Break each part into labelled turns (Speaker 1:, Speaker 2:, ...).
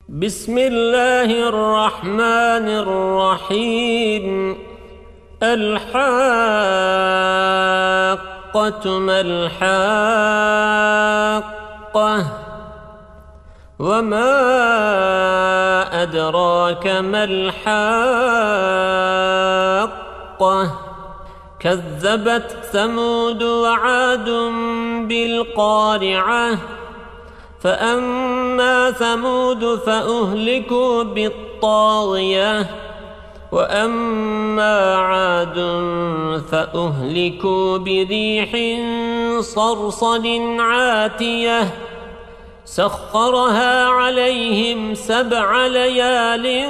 Speaker 1: بسم الله الرحمن الرحيم. الحاقة ما الحاقة وما أدراك ما الحاقة كذبت ثمود وعاد بالقارعة فأما ثمود فأهلكوا بالطاغية وأما عاد فأهلكوا بريح صرصر عاتية سخرها عليهم 7 ليال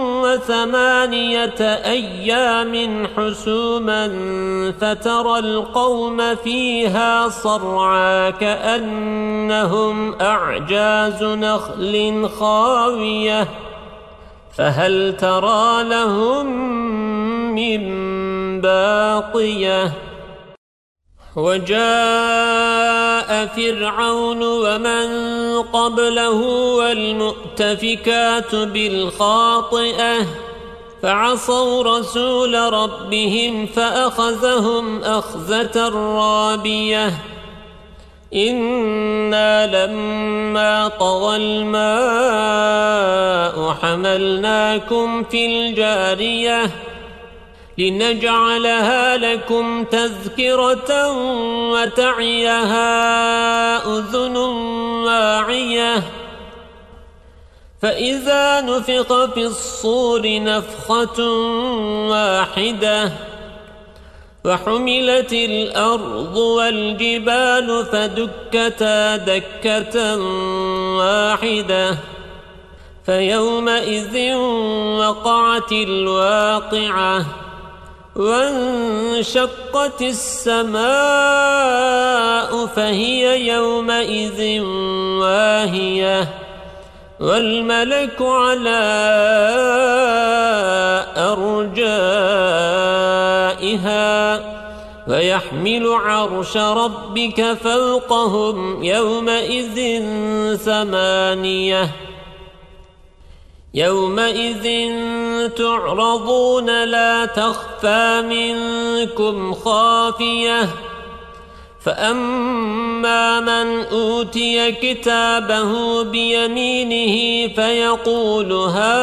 Speaker 1: و8 أيام حسوما فترى القوم فيها صرعى كأنهم أعجاز نخل خاوية فهل ترى لهم من باقية وجاء فرعون ومن قبله والمؤتفكات بالخاطئة فعصوا رسول ربهم فأخذهم أخذة رابية إنا لما طغى الماء حملناكم في الجارية لنجعلها لكم تذكرة وتعيها أذن واعية فإذا نفخ في الصور نفخة واحدة وحملت الأرض والجبال فدكتا دكة واحدة فيومئذ وقعت الواقعة وانشقت السماء فهي يومئذ واهية والملك على أرجائها ويحمل عرش ربك فوقهم يومئذ 8 يومئذ تعرضون لا تخفى منكم خافية فأما من أوتي كتابه بيمينه فيقول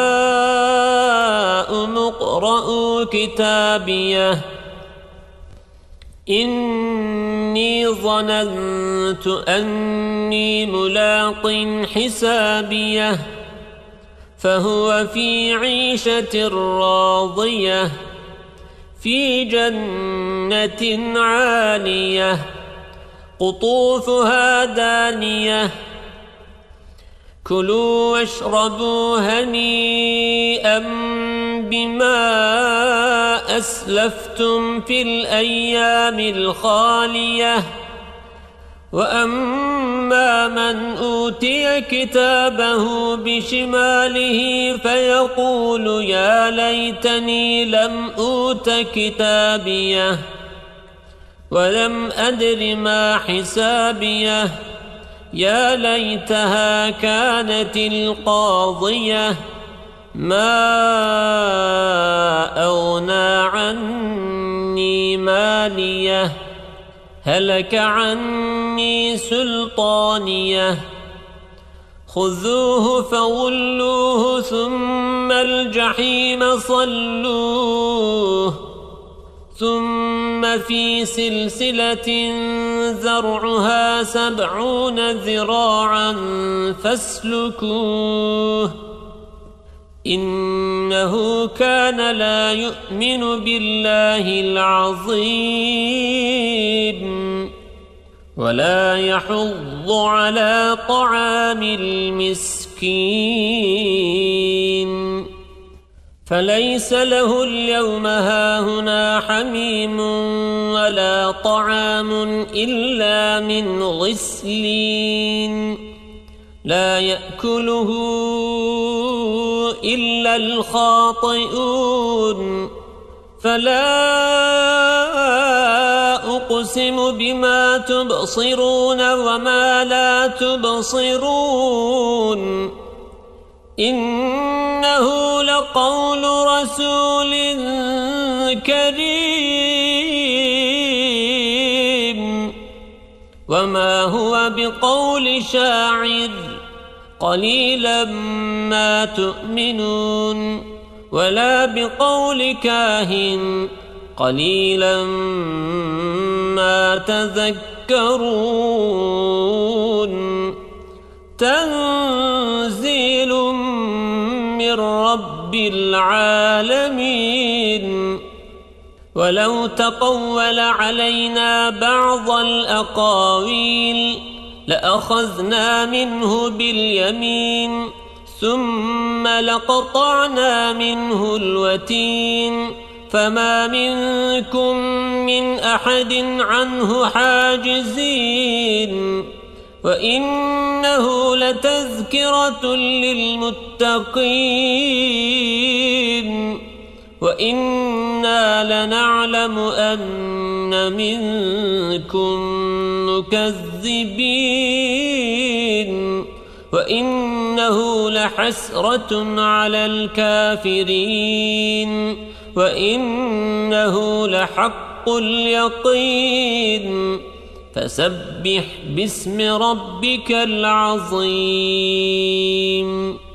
Speaker 1: هاؤم اقرءوا كتابيه إني ظننت أني ملاق حسابيه فهو في عيشة راضية في جنة عالية قطوفها دانية كلوا واشربوا هنيئا بما أسلفتم في الأيام الخالية وأما من أوتي كتابه بشماله فيقول يا ليتني لم أوت كتابيه ولم أدر ما حسابيه يا ليتها كانت القاضية ما أغنى عني ماليه هلك عني سلطانيه خذوه فغلوه ثم الجحيم صلوه ثم في سلسلة ذرعها 70 ذراعا فاسلكوه إنه كان لا يؤمن بالله العظيم ولا يحض على طعام المسكين فليس له اليوم هاهنا حميم ولا طعام إلا من غسلين لا يأكله إلا الخاطئون فلا أقسم بما تبصرون وما لا تبصرون إنه لقول رسول كريم وما هو بقول شاعر قليلا ما تؤمنون ولا بقول كاهن قليلا ما تذكرون تنزيل من رب العالمين ولو تقول علينا بعض الأقاويل لأخذنا منه باليمين ثم لقطعنا منه الوتين فما منكم من أحد عنه حاجزين وإنه لتذكرة للمتقين وإنا لنعلم أن منكم مكذبين وإنه لحسرة على الكافرين وإنه لحق اليقين فسبح باسم ربك العظيم